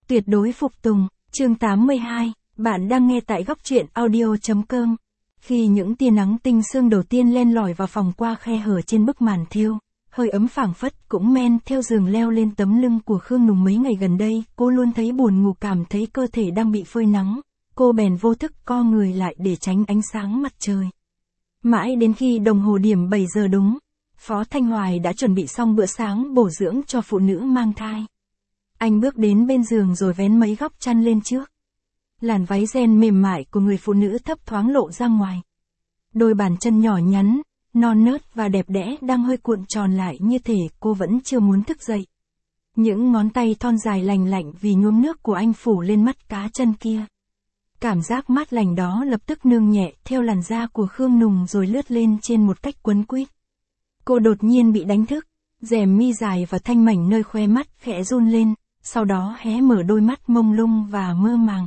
Tuyệt đối phục tùng, chương 82, bạn đang nghe tại góc truyện audio.com. Khi những tia nắng tinh sương đầu tiên len lỏi vào phòng qua khe hở trên bức màn thêu, hơi ấm phảng phất cũng men theo giường leo lên tấm lưng của Khương Nùng. Mấy ngày gần đây, cô luôn thấy buồn ngủ, cảm thấy cơ thể đang bị phơi nắng, cô bèn vô thức co người lại để tránh ánh sáng mặt trời. Mãi đến khi đồng hồ điểm 7 giờ đúng, Phó Thanh Hoài đã chuẩn bị xong bữa sáng bổ dưỡng cho phụ nữ mang thai. Anh bước đến bên giường rồi vén mấy góc chăn lên trước. Làn váy ren mềm mại của người phụ nữ thấp thoáng lộ ra ngoài. Đôi bàn chân nhỏ nhắn, non nớt và đẹp đẽ đang hơi cuộn tròn lại như thể cô vẫn chưa muốn thức dậy. Những ngón tay thon dài lành lạnh vì nhuốm nước của anh phủ lên mắt cá chân kia. Cảm giác mát lành đó lập tức nương nhẹ theo làn da của Khương Nùng rồi lướt lên trên một cách quấn quýt. Cô đột nhiên bị đánh thức, rèm mi dài và thanh mảnh nơi khóe mắt khẽ run lên, sau đó hé mở đôi mắt mông lung và mơ màng.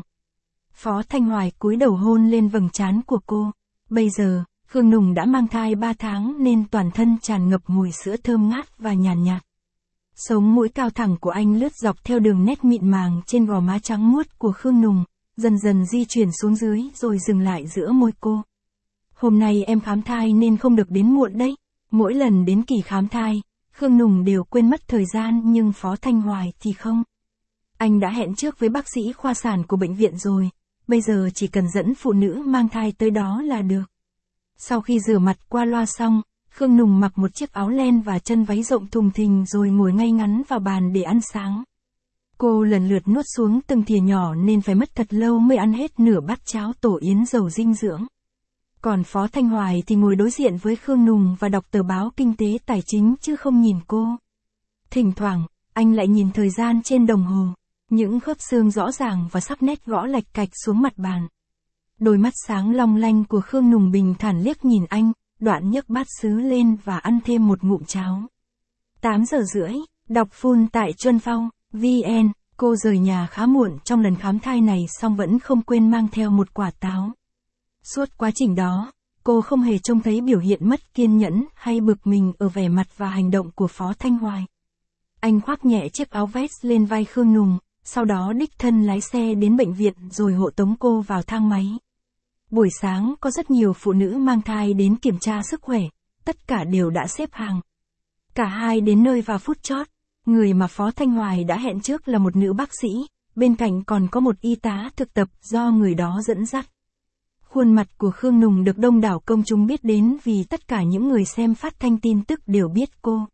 Phó Thanh Hoài cúi đầu hôn lên vầng trán của cô. Bây giờ, Khương Nùng đã mang thai 3 tháng nên toàn thân tràn ngập mùi sữa thơm ngát và nhàn nhạt. Sống mũi cao thẳng của anh lướt dọc theo đường nét mịn màng trên gò má trắng muốt của Khương Nùng, dần dần di chuyển xuống dưới rồi dừng lại giữa môi cô. Hôm nay em khám thai nên không được đến muộn đấy. Mỗi lần đến kỳ khám thai, Khương Nùng đều quên mất thời gian nhưng Phó Thanh Hoài thì không. Anh đã hẹn trước với bác sĩ khoa sản của bệnh viện rồi, bây giờ chỉ cần dẫn phụ nữ mang thai tới đó là được. Sau khi rửa mặt qua loa xong, Khương Nùng mặc một chiếc áo len và chân váy rộng thùng thình rồi ngồi ngay ngắn vào bàn để ăn sáng. Cô lần lượt nuốt xuống từng thìa nhỏ nên phải mất thật lâu mới ăn hết nửa bát cháo tổ yến giàu dinh dưỡng. Còn Phó Thanh Hoài thì ngồi đối diện với Khương Nùng và đọc tờ báo kinh tế tài chính chứ không nhìn cô. Thỉnh thoảng, anh lại nhìn thời gian trên đồng hồ, những khớp xương rõ ràng và sắc nét gõ lạch cạch xuống mặt bàn. Đôi mắt sáng long lanh của Khương Nùng bình thản liếc nhìn anh, đoạn nhấc bát sứ lên và ăn thêm một ngụm cháo. 8 giờ rưỡi, đọc full tại Chuân Phong, VN, cô rời nhà khá muộn trong lần khám thai này song vẫn không quên mang theo một quả táo. Suốt quá trình đó, cô không hề trông thấy biểu hiện mất kiên nhẫn hay bực mình ở vẻ mặt và hành động của Phó Thanh Hoài. Anh khoác nhẹ chiếc áo vest lên vai Khương Nùng, sau đó đích thân lái xe đến bệnh viện rồi hộ tống cô vào thang máy. Buổi sáng có rất nhiều phụ nữ mang thai đến kiểm tra sức khỏe, tất cả đều đã xếp hàng. Cả hai đến nơi vào phút chót, người mà Phó Thanh Hoài đã hẹn trước là một nữ bác sĩ, bên cạnh còn có một y tá thực tập do người đó dẫn dắt. Khuôn mặt của Khương Nùng được đông đảo công chúng biết đến vì tất cả những người xem phát thanh tin tức đều biết cô.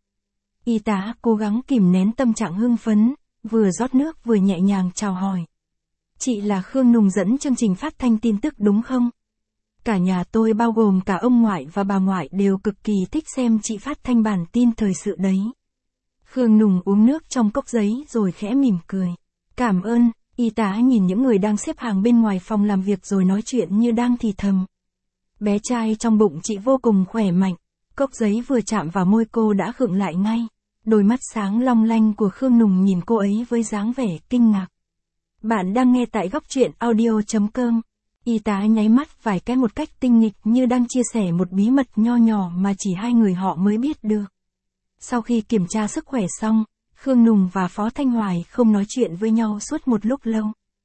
Y tá cố gắng kìm nén tâm trạng hưng phấn, vừa rót nước vừa nhẹ nhàng chào hỏi. Chị là Khương Nùng dẫn chương trình phát thanh tin tức đúng không? Cả nhà tôi bao gồm cả ông ngoại và bà ngoại đều cực kỳ thích xem chị phát thanh bản tin thời sự đấy. Khương Nùng uống nước trong cốc giấy rồi khẽ mỉm cười. Cảm ơn. Y tá nhìn những người đang xếp hàng bên ngoài phòng làm việc rồi nói chuyện như đang thì thầm. Bé trai trong bụng chị vô cùng khỏe mạnh. Cốc giấy vừa chạm vào môi cô đã khựng lại ngay. Đôi mắt sáng long lanh của Khương Nùng nhìn cô ấy với dáng vẻ kinh ngạc. Bạn đang nghe tại góc truyện audio.com. Y tá nháy mắt vài cái một cách tinh nghịch như đang chia sẻ một bí mật nho nhỏ mà chỉ hai người họ mới biết được. Sau khi kiểm tra sức khỏe xong, Khương Nùng và Phó Thanh Hoài không nói chuyện với nhau suốt một lúc lâu.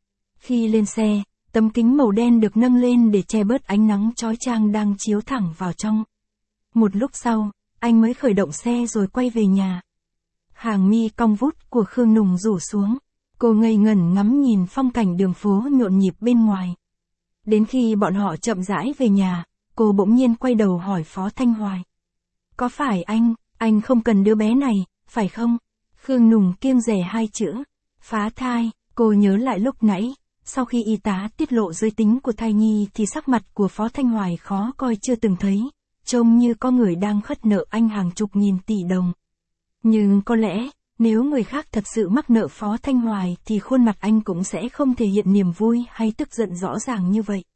Khi lên xe, tấm kính màu đen được nâng lên để che bớt ánh nắng chói chang đang chiếu thẳng vào trong. Một lúc sau, anh mới khởi động xe rồi quay về nhà. Hàng mi cong vút của Khương Nùng rủ xuống. Cô ngây ngẩn ngắm nhìn phong cảnh đường phố nhộn nhịp bên ngoài. Đến khi bọn họ chậm rãi về nhà, cô bỗng nhiên quay đầu hỏi Phó Thanh Hoài. Có phải anh không cần đứa bé này, phải không? Khương Nùng kiêng dè hai chữ, phá thai. Cô nhớ lại lúc nãy, sau khi y tá tiết lộ giới tính của thai nhi thì sắc mặt của Phó Thanh Hoài khó coi chưa từng thấy, trông như có người đang khất nợ anh hàng chục nghìn tỷ đồng. Nhưng có lẽ, nếu người khác thật sự mắc nợ Phó Thanh Hoài thì khuôn mặt anh cũng sẽ không thể hiện niềm vui hay tức giận rõ ràng như vậy.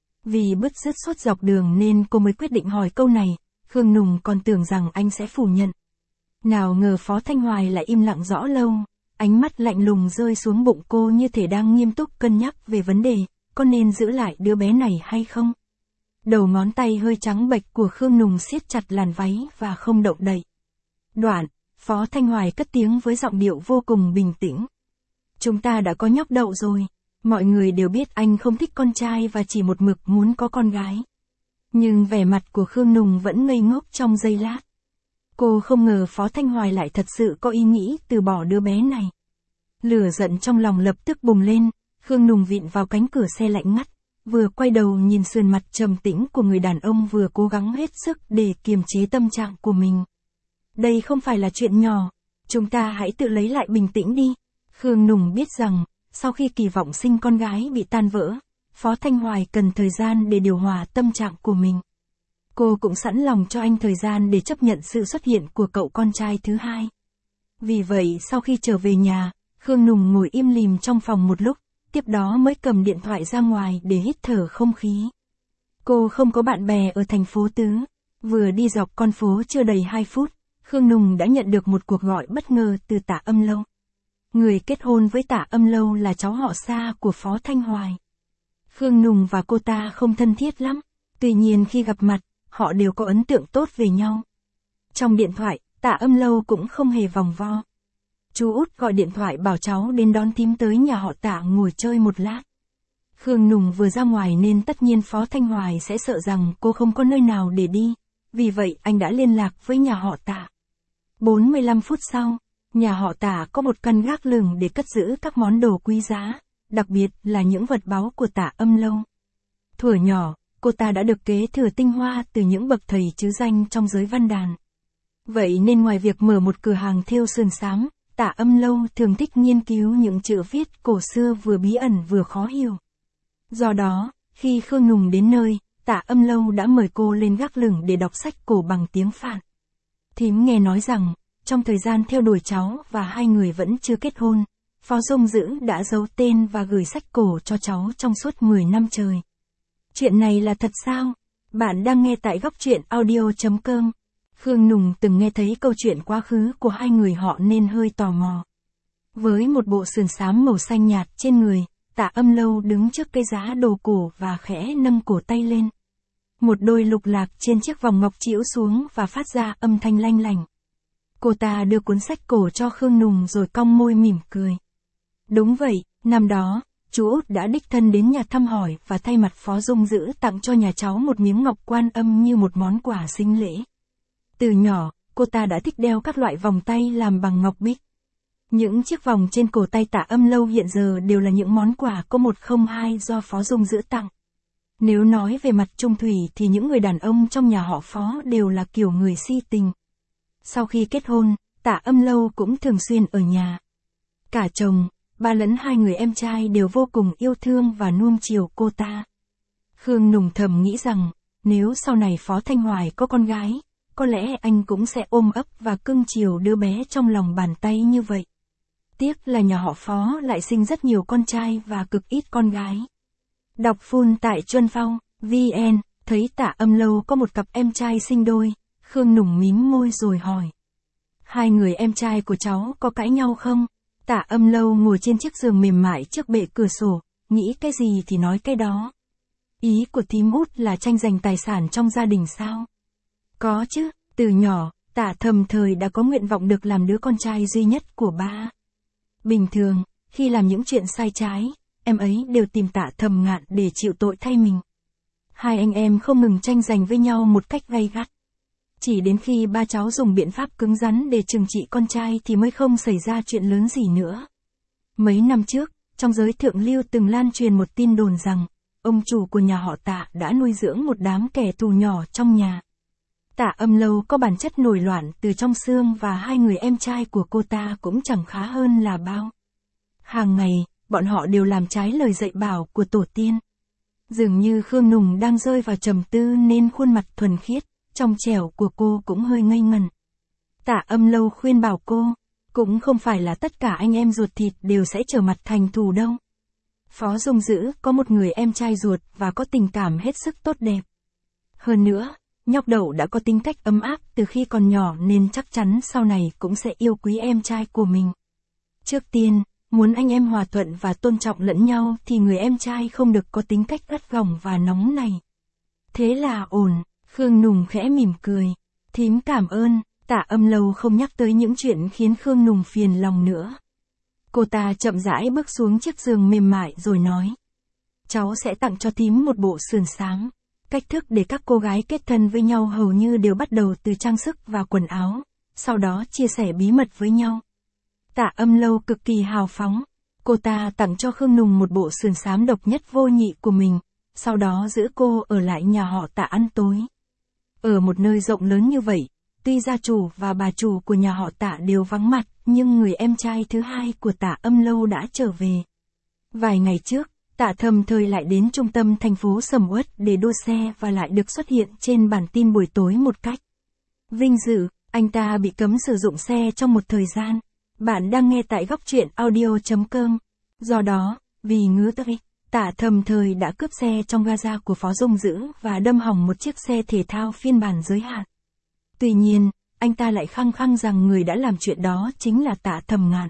Vì bứt rứt suốt dọc đường nên cô mới quyết định hỏi câu này, Khương Nùng còn tưởng rằng anh sẽ phủ nhận. Nào ngờ Phó Thanh Hoài lại im lặng rõ lâu, ánh mắt lạnh lùng rơi xuống bụng cô như thể đang nghiêm túc cân nhắc về vấn đề, có nên giữ lại đứa bé này hay không? Đầu ngón tay hơi trắng bệch của Khương Nùng siết chặt làn váy và không động đậy. Đoạn, Phó Thanh Hoài cất tiếng với giọng điệu vô cùng bình tĩnh. Chúng ta đã có nhóc Đậu rồi. Mọi người đều biết anh không thích con trai và chỉ một mực muốn có con gái. Nhưng vẻ mặt của Khương Nùng vẫn ngây ngốc trong giây lát. Cô không ngờ Phó Thanh Hoài lại thật sự có ý nghĩ từ bỏ đứa bé này. Lửa giận trong lòng lập tức bùng lên, Khương Nùng vịn vào cánh cửa xe lạnh ngắt, vừa quay đầu nhìn sườn mặt trầm tĩnh của người đàn ông vừa cố gắng hết sức để kiềm chế tâm trạng của mình. Đây không phải là chuyện nhỏ, chúng ta hãy tự lấy lại bình tĩnh đi. Khương Nùng biết rằng, sau khi kỳ vọng sinh con gái bị tan vỡ, Phó Thanh Hoài cần thời gian để điều hòa tâm trạng của mình. Cô cũng sẵn lòng cho anh thời gian để chấp nhận sự xuất hiện của cậu con trai thứ hai. Vì vậy sau khi trở về nhà, Khương Nùng ngồi im lìm trong phòng một lúc, tiếp đó mới cầm điện thoại ra ngoài để hít thở không khí. Cô không có bạn bè ở thành phố Tứ. Vừa đi dọc con phố chưa đầy 2 phút, Khương Nùng đã nhận được một cuộc gọi bất ngờ từ Tạ Âm Lâu. Người kết hôn với Tạ Âm Lâu là cháu họ xa của Phó Thanh Hoài. Khương Nùng và cô ta không thân thiết lắm, tuy nhiên khi gặp mặt, họ đều có ấn tượng tốt về nhau. Trong điện thoại, Tạ Âm Lâu cũng không hề vòng vo. Chú út gọi điện thoại bảo cháu đến đón thím tới nhà họ Tạ ngồi chơi một lát. Khương Nùng vừa ra ngoài nên tất nhiên Phó Thanh Hoài sẽ sợ rằng cô không có nơi nào để đi, vì vậy anh đã liên lạc với nhà họ Tạ. 45 phút sau, nhà họ Tạ có một căn gác lửng để cất giữ các món đồ quý giá, đặc biệt là những vật báu của Tạ Âm Lâu. Thuở nhỏ, cô ta đã được kế thừa tinh hoa từ những bậc thầy trứ danh trong giới văn đàn. Vậy nên ngoài việc mở một cửa hàng thêu sườn xám, Tạ Âm Lâu thường thích nghiên cứu những chữ viết cổ xưa vừa bí ẩn vừa khó hiểu. Do đó, khi Khương Nùng đến nơi, Tạ Âm Lâu đã mời cô lên gác lửng để đọc sách cổ bằng tiếng Phạn. Thím nghe nói rằng, trong thời gian theo đuổi cháu và hai người vẫn chưa kết hôn, Phó Dung Dữ đã giấu tên và gửi sách cổ cho cháu trong suốt 10 năm trời. Chuyện này là thật sao? Bạn đang nghe tại Góc Truyện Audio.com. Khương Nùng từng nghe thấy câu chuyện quá khứ của hai người họ nên hơi tò mò. Với một bộ sườn xám màu xanh nhạt trên người, Tạ Âm Lâu đứng trước cái giá đồ cổ và khẽ nâng cổ tay lên. Một đôi lục lạc trên chiếc vòng ngọc chĩu xuống và phát ra âm thanh lanh lảnh. Cô ta đưa cuốn sách cổ cho Khương Nùng rồi cong môi mỉm cười. Đúng vậy, năm đó, chú út đã đích thân đến nhà thăm hỏi và thay mặt Phó Dung Dữ tặng cho nhà cháu một miếng ngọc Quan Âm như một món quà sinh lễ. Từ nhỏ, cô ta đã thích đeo các loại vòng tay làm bằng ngọc bích. Những chiếc vòng trên cổ tay Tạ Âm Lâu hiện giờ đều là những món quà có 102 do Phó Dung Dữ tặng. Nếu nói về mặt trung thủy thì những người đàn ông trong nhà họ Phó đều là kiểu người si tình. Sau khi kết hôn, Tạ Âm Lâu cũng thường xuyên ở nhà. Cả chồng, ba lẫn hai người em trai đều vô cùng yêu thương và nuông chiều cô ta. Khương Nùng thầm nghĩ rằng, nếu sau này Phó Thanh Hoài có con gái, có lẽ anh cũng sẽ ôm ấp và cưng chiều đứa bé trong lòng bàn tay như vậy. Tiếc là nhà họ Phó lại sinh rất nhiều con trai và cực ít con gái. Đọc full tại Chuân Phong, VN, thấy Tạ Âm Lâu có một cặp em trai sinh đôi, Khương Nùng mím môi rồi hỏi. Hai người em trai của cháu có cãi nhau không? Tạ Âm Lâu ngồi trên chiếc giường mềm mại trước bệ cửa sổ, nghĩ cái gì thì nói cái đó. Ý của thím út là tranh giành tài sản trong gia đình sao? Có chứ, từ nhỏ, Tạ Thầm Thời đã có nguyện vọng được làm đứa con trai duy nhất của ba. Bình thường, khi làm những chuyện sai trái, em ấy đều tìm Tạ Thầm Ngạn để chịu tội thay mình. Hai anh em không ngừng tranh giành với nhau một cách gay gắt. Chỉ đến khi ba cháu dùng biện pháp cứng rắn để trừng trị con trai thì mới không xảy ra chuyện lớn gì nữa. Mấy năm trước, trong giới thượng lưu từng lan truyền một tin đồn rằng, ông chủ của nhà họ Tạ đã nuôi dưỡng một đám kẻ thù nhỏ trong nhà. Tạ Âm Lâu có bản chất nổi loạn từ trong xương và hai người em trai của cô ta cũng chẳng khá hơn là bao. Hàng ngày, bọn họ đều làm trái lời dạy bảo của tổ tiên. Dường như Khương Nùng đang rơi vào trầm tư nên khuôn mặt thuần khiết, trong trẻo của cô cũng hơi ngây ngẩn. Tạ Âm Lâu khuyên bảo cô, cũng không phải là tất cả anh em ruột thịt đều sẽ trở mặt thành thù đâu. Phó Dung Dữ có một người em trai ruột và có tình cảm hết sức tốt đẹp. Hơn nữa, nhóc Đậu đã có tính cách ấm áp từ khi còn nhỏ nên chắc chắn sau này cũng sẽ yêu quý em trai của mình. Trước tiên, muốn anh em hòa thuận và tôn trọng lẫn nhau thì người em trai không được có tính cách gắt gỏng và nóng này. Thế là ổn, Khương Nùng khẽ mỉm cười. Thím cảm ơn, Tạ Âm Lâu không nhắc tới những chuyện khiến Khương Nùng phiền lòng nữa. Cô ta chậm rãi bước xuống chiếc giường mềm mại rồi nói. Cháu sẽ tặng cho thím một bộ sườn xám. Cách thức để các cô gái kết thân với nhau hầu như đều bắt đầu từ trang sức và quần áo, sau đó chia sẻ bí mật với nhau. Tạ Âm Lâu cực kỳ hào phóng. Cô ta tặng cho Khương Nùng một bộ sườn xám độc nhất vô nhị của mình, sau đó giữ cô ở lại nhà họ Tạ ăn tối. Ở một nơi rộng lớn như vậy, tuy gia chủ và bà chủ của nhà họ Tạ đều vắng mặt, nhưng người em trai thứ hai của Tạ Âm Lâu đã trở về. Vài ngày trước, Tạ Thầm Thời lại đến trung tâm thành phố Sầm Uất để đua xe và lại được xuất hiện trên bản tin buổi tối một cách vinh dự. Anh ta bị cấm sử dụng xe trong một thời gian. Bạn đang nghe tại góc truyện audio.com. Do đó, vì ngứa tới, Tạ Thầm Thời đã cướp xe trong gaza của Phó Dung Dữ và đâm hỏng một chiếc xe thể thao phiên bản giới hạn. Tuy nhiên, anh ta lại khăng khăng rằng người đã làm chuyện đó chính là Tạ Thầm Ngạn.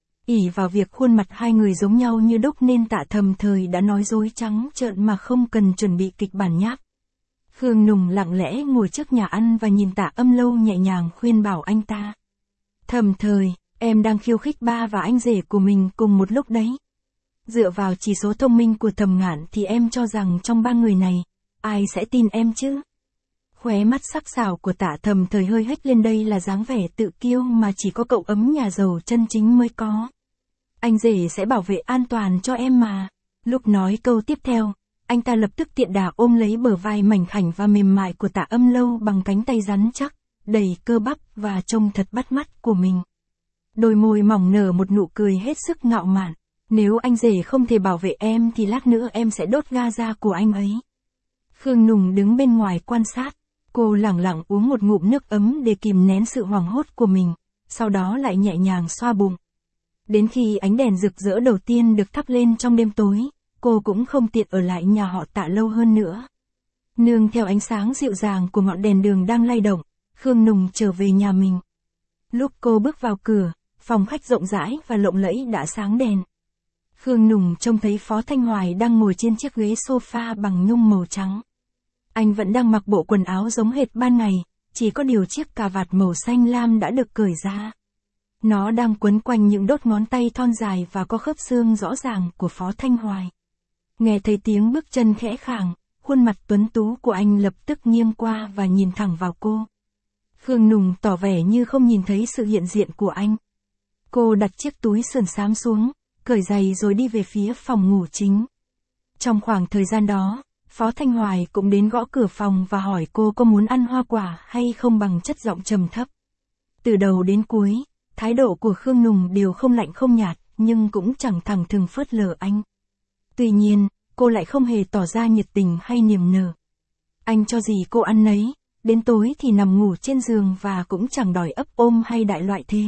Ỷ vào việc khuôn mặt hai người giống nhau như đúc nên Tạ Thầm Thời đã nói dối trắng trợn mà không cần chuẩn bị kịch bản nháp. Khương Nùng lặng lẽ ngồi trước nhà ăn và nhìn Tạ Âm Lâu nhẹ nhàng khuyên bảo anh ta. Thầm Thời, em đang khiêu khích ba và anh rể của mình cùng một lúc đấy. Dựa vào chỉ số thông minh của Thầm Ngạn thì em cho rằng trong ba người này, ai sẽ tin em chứ? Khóe mắt sắc sảo của Tạ Thầm Thời hơi hếch lên, đây là dáng vẻ tự kiêu mà chỉ có cậu ấm nhà giàu chân chính mới có. Anh rể sẽ bảo vệ an toàn cho em mà. Lúc nói câu tiếp theo, anh ta lập tức tiện đà ôm lấy bờ vai mảnh khảnh và mềm mại của Tạ Âm Lâu bằng cánh tay rắn chắc, đầy cơ bắp và trông thật bắt mắt của mình. Đôi môi mỏng nở một nụ cười hết sức ngạo mạn. Nếu anh rể không thể bảo vệ em thì lát nữa em sẽ đốt gaza của anh ấy. Khương Nùng đứng bên ngoài quan sát. Cô lẳng lặng uống một ngụm nước ấm để kìm nén sự hoảng hốt của mình, sau đó lại nhẹ nhàng xoa bụng. Đến khi ánh đèn rực rỡ đầu tiên được thắp lên trong đêm tối, cô cũng không tiện ở lại nhà họ Tạ lâu hơn nữa. Nương theo ánh sáng dịu dàng của ngọn đèn đường đang lay động, Khương Nùng trở về nhà mình. Lúc cô bước vào cửa, phòng khách rộng rãi và lộng lẫy đã sáng đèn. Khương Nùng trông thấy Phó Thanh Hoài đang ngồi trên chiếc ghế sofa bằng nhung màu trắng. Anh vẫn đang mặc bộ quần áo giống hệt ban ngày, chỉ có điều chiếc cà vạt màu xanh lam đã được cởi ra. Nó đang quấn quanh những đốt ngón tay thon dài và có khớp xương rõ ràng của Phó Thanh Hoài. Nghe thấy tiếng bước chân khẽ khàng, khuôn mặt tuấn tú của anh lập tức nghiêng qua và nhìn thẳng vào cô. Khương Nùng tỏ vẻ như không nhìn thấy sự hiện diện của anh. Cô đặt chiếc túi sườn xám xuống, cởi giày rồi đi về phía phòng ngủ chính. Trong khoảng thời gian đó, Phó Thanh Hoài cũng đến gõ cửa phòng và hỏi cô có muốn ăn hoa quả hay không bằng chất giọng trầm thấp. Từ đầu đến cuối, thái độ của Khương Nùng đều không lạnh không nhạt, nhưng cũng chẳng thẳng thừng phớt lờ anh. Tuy nhiên, cô lại không hề tỏ ra nhiệt tình hay niềm nở. Anh cho gì cô ăn nấy, đến tối thì nằm ngủ trên giường và cũng chẳng đòi ấp ôm hay đại loại thế.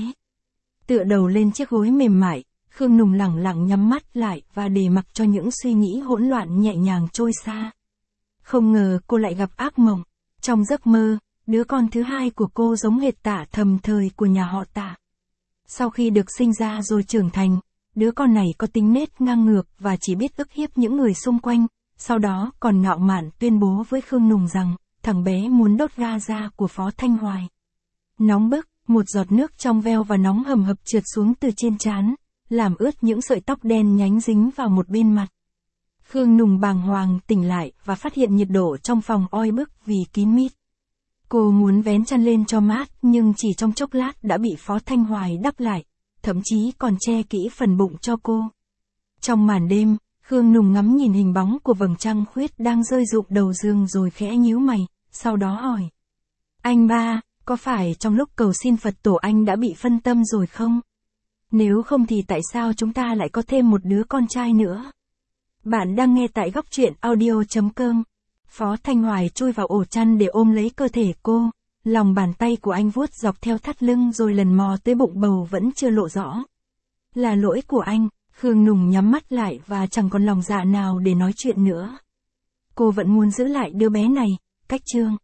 Tựa đầu lên chiếc gối mềm mại, Khương Nùng lẳng lặng nhắm mắt lại và để mặc cho những suy nghĩ hỗn loạn nhẹ nhàng trôi xa. Không ngờ cô lại gặp ác mộng. Trong giấc mơ, đứa con thứ hai của cô giống hệt Tạ Thầm Thời của nhà họ Tạ. Sau khi được sinh ra rồi trưởng thành, đứa con này có tính nết ngang ngược và chỉ biết ức hiếp những người xung quanh, sau đó còn ngạo mạn tuyên bố với Khương Nùng rằng, thằng bé muốn đốt gaza của Phó Thanh Hoài. Nóng bức, một giọt nước trong veo và nóng hầm hập trượt xuống từ trên trán, làm ướt những sợi tóc đen nhánh dính vào một bên mặt. Khương Nùng bàng hoàng tỉnh lại và phát hiện nhiệt độ trong phòng oi bức vì kín mít. Cô muốn vén chăn lên cho mát nhưng chỉ trong chốc lát đã bị Phó Thanh Hoài đắp lại, thậm chí còn che kỹ phần bụng cho cô. Trong màn đêm, Khương Nùng ngắm nhìn hình bóng của vầng trăng khuyết đang rơi rụng đầu giường rồi khẽ nhíu mày, sau đó hỏi. Anh ba, có phải trong lúc cầu xin Phật tổ anh đã bị phân tâm rồi không? Nếu không thì tại sao chúng ta lại có thêm một đứa con trai nữa? Bạn đang nghe tại góc truyện audio.com. Phó Thanh Hoài chui vào ổ chăn để ôm lấy cơ thể cô, lòng bàn tay của anh vuốt dọc theo thắt lưng rồi lần mò tới bụng bầu vẫn chưa lộ rõ. Là lỗi của anh, Khương Nùng nhắm mắt lại và chẳng còn lòng dạ nào để nói chuyện nữa. Cô vẫn muốn giữ lại đứa bé này, cách chương.